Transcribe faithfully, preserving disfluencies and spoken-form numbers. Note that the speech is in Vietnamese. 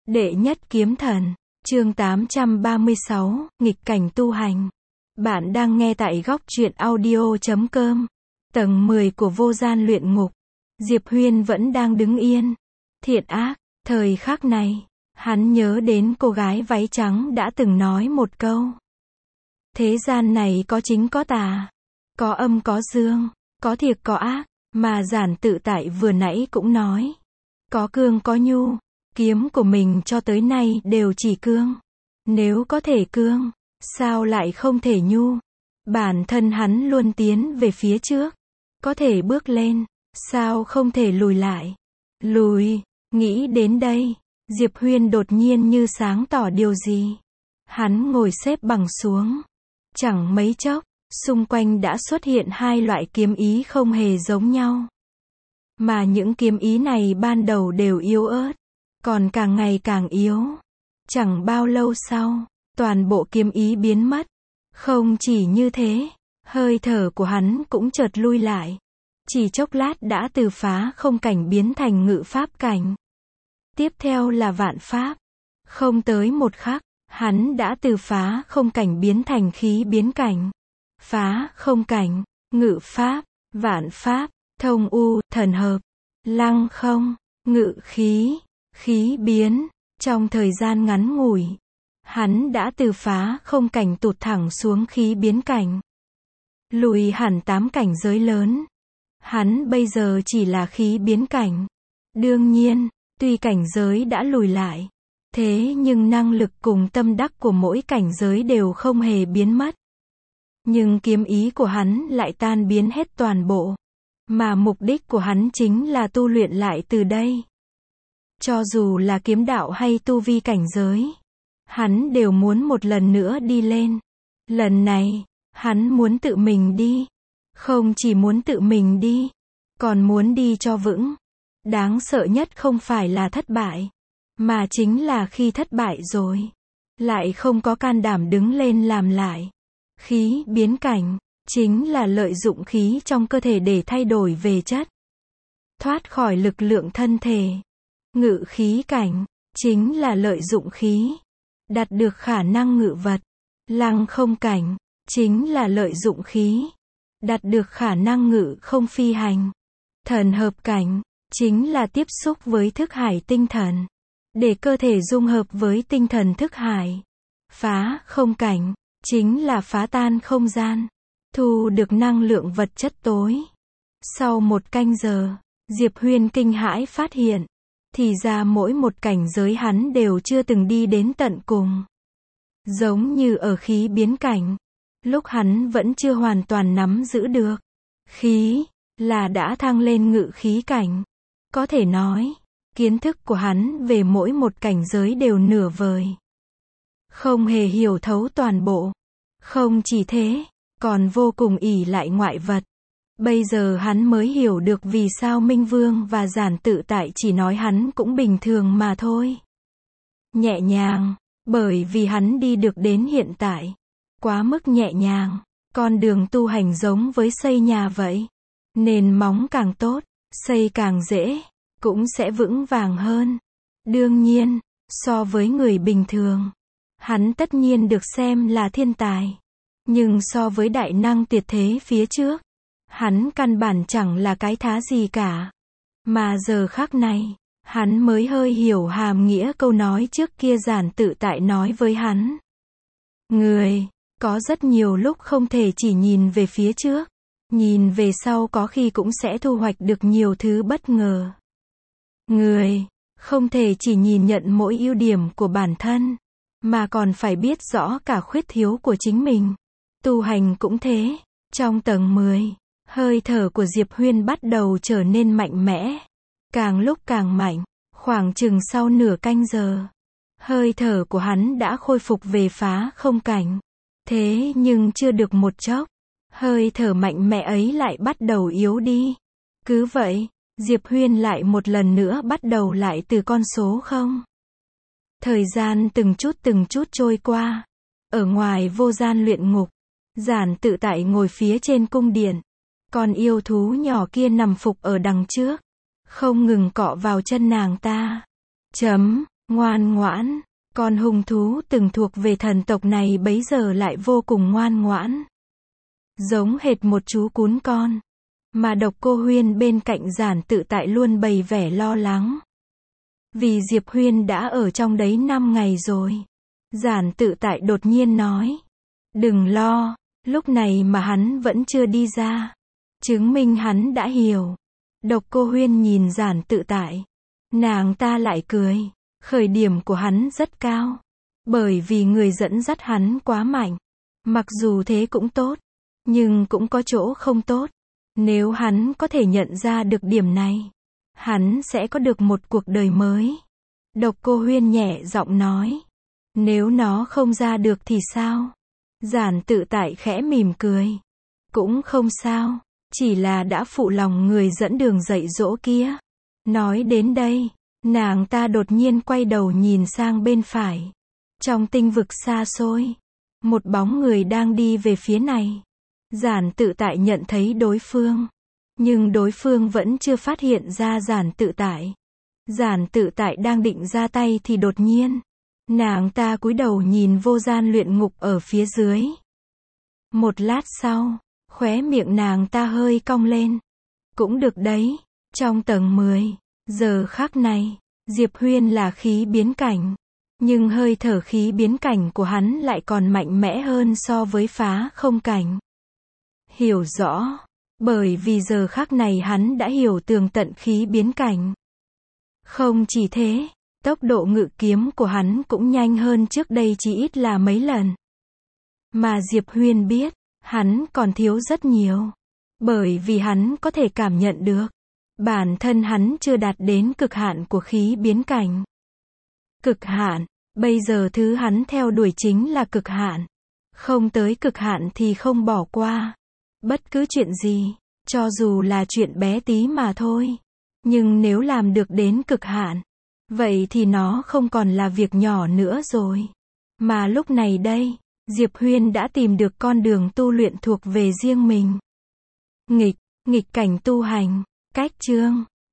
Đệ nhất kiếm thần, chương tám trăm ba mươi sáu, nghịch cảnh tu hành. Bạn đang nghe tại góc truyện audio chấm com. Tầng mười của vô gian luyện ngục. Diệp Huyên vẫn đang đứng yên. Thiện ác, thời khắc này, hắn nhớ đến cô gái váy trắng đã từng nói một câu. Thế gian này có chính có tà, có âm có dương, có thiệt có ác, mà Giản Tự Tại vừa nãy cũng nói. Có cương có nhu, kiếm của mình cho tới nay đều chỉ cương. Nếu có thể cương, sao lại không thể nhu? Bản thân hắn luôn tiến về phía trước, có thể bước lên, sao không thể lùi lại? Lùi, nghĩ đến đây, Diệp Huyên đột nhiên như sáng tỏ điều gì. Hắn ngồi xếp bằng xuống. Chẳng mấy chốc, xung quanh đã xuất hiện hai loại kiếm ý không hề giống nhau. Mà những kiếm ý này ban đầu đều yếu ớt, còn càng ngày càng yếu. Chẳng bao lâu sau, toàn bộ kiếm ý biến mất. Không chỉ như thế, hơi thở của hắn cũng chợt lui lại. Chỉ chốc lát đã từ phá không cảnh biến thành ngự pháp cảnh. Tiếp theo là vạn pháp. Không tới một khắc, hắn đã từ phá không cảnh biến thành khí biến cảnh. Phá không cảnh, ngự pháp, vạn pháp, thông u, thần hợp, lăng không, ngự khí, khí biến. Trong thời gian ngắn ngủi, hắn đã từ phá không cảnh tụt thẳng xuống khí biến cảnh. Lùi hẳn tám cảnh giới lớn. Hắn bây giờ chỉ là khí biến cảnh. Đương nhiên, tuy cảnh giới đã lùi lại, thế nhưng năng lực cùng tâm đắc của mỗi cảnh giới đều không hề biến mất. Nhưng kiếm ý của hắn lại tan biến hết toàn bộ. Mà mục đích của hắn chính là tu luyện lại từ đây. Cho dù là kiếm đạo hay tu vi cảnh giới, hắn đều muốn một lần nữa đi lên. Lần này, hắn muốn tự mình đi. Không chỉ muốn tự mình đi, còn muốn đi cho vững. Đáng sợ nhất không phải là thất bại, mà chính là khi thất bại rồi, lại không có can đảm đứng lên làm lại. Khí biến cảnh, chính là lợi dụng khí trong cơ thể để thay đổi về chất. Thoát khỏi lực lượng thân thể. Ngự khí cảnh, chính là lợi dụng khí, đạt được khả năng ngự vật. Lăng không cảnh, chính là lợi dụng khí, đạt được khả năng ngự không phi hành. Thần hợp cảnh, chính là tiếp xúc với thức hải tinh thần, để cơ thể dung hợp với tinh thần thức hải. Phá không cảnh, chính là phá tan không gian, thu được năng lượng vật chất tối. Sau một canh giờ, Diệp Huyên kinh hãi phát hiện, thì ra mỗi một cảnh giới hắn đều chưa từng đi đến tận cùng. Giống như ở khí biến cảnh, lúc hắn vẫn chưa hoàn toàn nắm giữ được khí, là đã thăng lên ngự khí cảnh. Có thể nói, kiến thức của hắn về mỗi một cảnh giới đều nửa vời. Không hề hiểu thấu toàn bộ. Không chỉ thế, còn vô cùng ỷ lại ngoại vật. Bây giờ hắn mới hiểu được vì sao Minh Vương và Giản Tự Tại chỉ nói hắn cũng bình thường mà thôi. Nhẹ nhàng, bởi vì hắn đi được đến hiện tại. Quá mức nhẹ nhàng, con đường tu hành giống với xây nhà vậy. Nền móng càng tốt, xây càng dễ, cũng sẽ vững vàng hơn. Đương nhiên, so với người bình thường, hắn tất nhiên được xem là thiên tài. Nhưng so với đại năng tuyệt thế phía trước, hắn căn bản chẳng là cái thá gì cả. Mà giờ khắc này, hắn mới hơi hiểu hàm nghĩa câu nói trước kia Giản Tự Tại nói với hắn. Người, có rất nhiều lúc không thể chỉ nhìn về phía trước. Nhìn về sau có khi cũng sẽ thu hoạch được nhiều thứ bất ngờ. Người, không thể chỉ nhìn nhận mỗi ưu điểm của bản thân, mà còn phải biết rõ cả khuyết thiếu của chính mình. Tu hành cũng thế. Trong tầng mười, hơi thở của Diệp Huyên bắt đầu trở nên mạnh mẽ. Càng lúc càng mạnh, khoảng chừng sau nửa canh giờ, hơi thở của hắn đã khôi phục về phá không cảnh. Thế nhưng chưa được một chốc, hơi thở mạnh mẽ ấy lại bắt đầu yếu đi. Cứ vậy, Diệp Huyên lại một lần nữa bắt đầu lại từ con số không. Thời gian từng chút từng chút trôi qua. Ở ngoài vô gian luyện ngục, Giản Tự Tại ngồi phía trên cung điện. Con yêu thú nhỏ kia nằm phục ở đằng trước, không ngừng cọ vào chân nàng ta. Chấm, ngoan ngoãn. Con hung thú từng thuộc về thần tộc này bấy giờ lại vô cùng ngoan ngoãn. Giống hệt một chú cún con. Mà Độc Cô Huyên bên cạnh Giản Tự Tại luôn bày vẻ lo lắng. Vì Diệp Huyên đã ở trong đấy năm ngày rồi. Giản Tự Tại đột nhiên nói. Đừng lo, lúc này mà hắn vẫn chưa đi ra. Chứng minh hắn đã hiểu. Độc Cô Huyên nhìn Giản Tự Tại. Nàng ta lại cười. Khởi điểm của hắn rất cao. Bởi vì người dẫn dắt hắn quá mạnh. Mặc dù thế cũng tốt. Nhưng cũng có chỗ không tốt. Nếu hắn có thể nhận ra được điểm này. Hắn sẽ có được một cuộc đời mới. Độc Cô Huyên nhẹ giọng nói. Nếu nó không ra được thì sao? Giản Tự Tại khẽ mỉm cười. Cũng không sao. Chỉ là đã phụ lòng người dẫn đường dạy dỗ kia. Nói đến đây. Nàng ta đột nhiên quay đầu nhìn sang bên phải. Trong tinh vực xa xôi. Một bóng người đang đi về phía này. Giản Tự Tại nhận thấy đối phương. Nhưng đối phương vẫn chưa phát hiện ra Giản Tự Tại. Giản Tự Tại đang định ra tay thì đột nhiên. Nàng ta cúi đầu nhìn vô gian luyện ngục ở phía dưới. Một lát sau, khóe miệng nàng ta hơi cong lên. Cũng được đấy. Trong tầng mười, giờ khắc này, Diệp Huyên là khí biến cảnh. Nhưng hơi thở khí biến cảnh của hắn lại còn mạnh mẽ hơn so với phá không cảnh. Hiểu rõ. Bởi vì giờ khắc này hắn đã hiểu tường tận khí biến cảnh. Không chỉ thế, tốc độ ngự kiếm của hắn cũng nhanh hơn trước đây chỉ ít là mấy lần. Mà Diệp Huyên biết, hắn còn thiếu rất nhiều. Bởi vì hắn có thể cảm nhận được. Bản thân hắn chưa đạt đến cực hạn của khí biến cảnh. Cực hạn. Bây giờ thứ hắn theo đuổi chính là cực hạn. Không tới cực hạn thì không bỏ qua. Bất cứ chuyện gì, cho dù là chuyện bé tí mà thôi. Nhưng nếu làm được đến cực hạn, vậy thì nó không còn là việc nhỏ nữa rồi. Mà lúc này đây, Diệp Huyên đã tìm được con đường tu luyện thuộc về riêng mình. Nghịch, nghịch cảnh tu hành. Cách chương